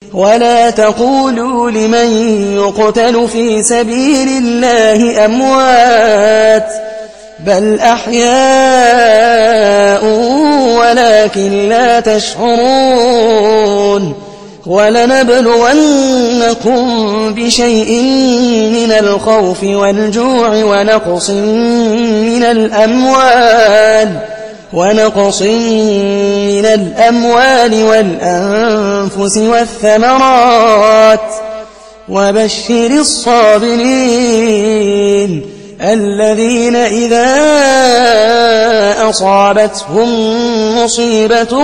ولا تقولوا لمن يقتل في سبيل الله أموات بل أحياء ولكن لا تشعرون ولنبلونكم بشيء من الخوف والجوع ونقص من الأموال والأنفس والثمرات وبشر الصابرين الذين إذا أصابتهم مصيبة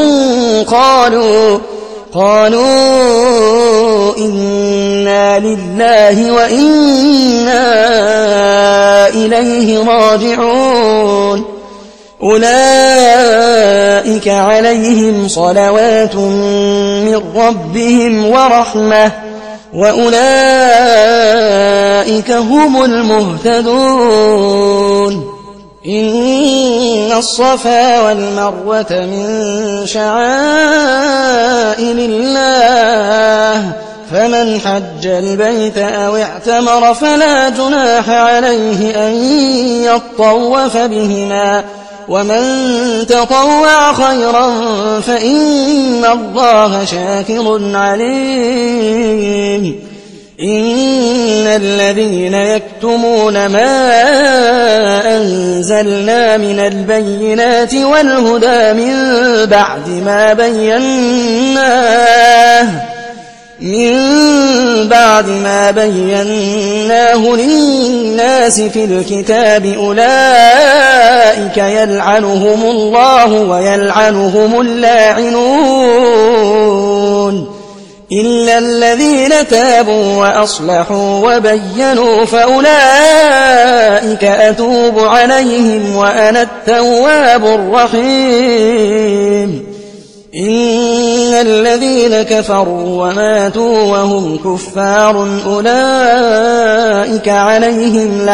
قالوا إنا لله وإنا إليه راجعون أولئك عليهم صلوات من ربهم ورحمة وأولئك هم المهتدون إن الصفا والمروة من شعائر الله فمن حج البيت أو اعتمر فلا جناح عليه أن يطوف بهما ومن تطوع خيرا فإن الله شاكر عليم إن الذين يكتمون ما أنزلنا من البينات والهدى من بعد ما بيناه للناس في الكتاب أولئك يلعنهم الله ويلعنهم اللاعنون إلا الذين تابوا وأصلحوا وبينوا فأولئك أتوب عليهم وأنا التواب الرحيم إن الذين كفروا وماتوا وهم كفار أولئك عليهم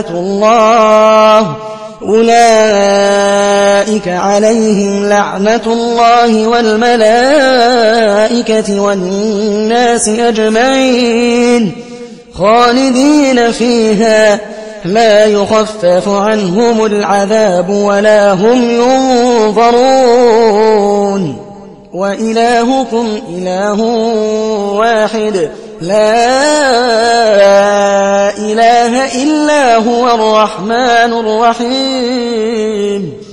لعنة الله والملائكة والناس أجمعين خالدين فيها لا يخفف عنهم العذاب ولا هم ينظرون وإلهكم إله واحد لا إله إلا هو الرحمن الرحيم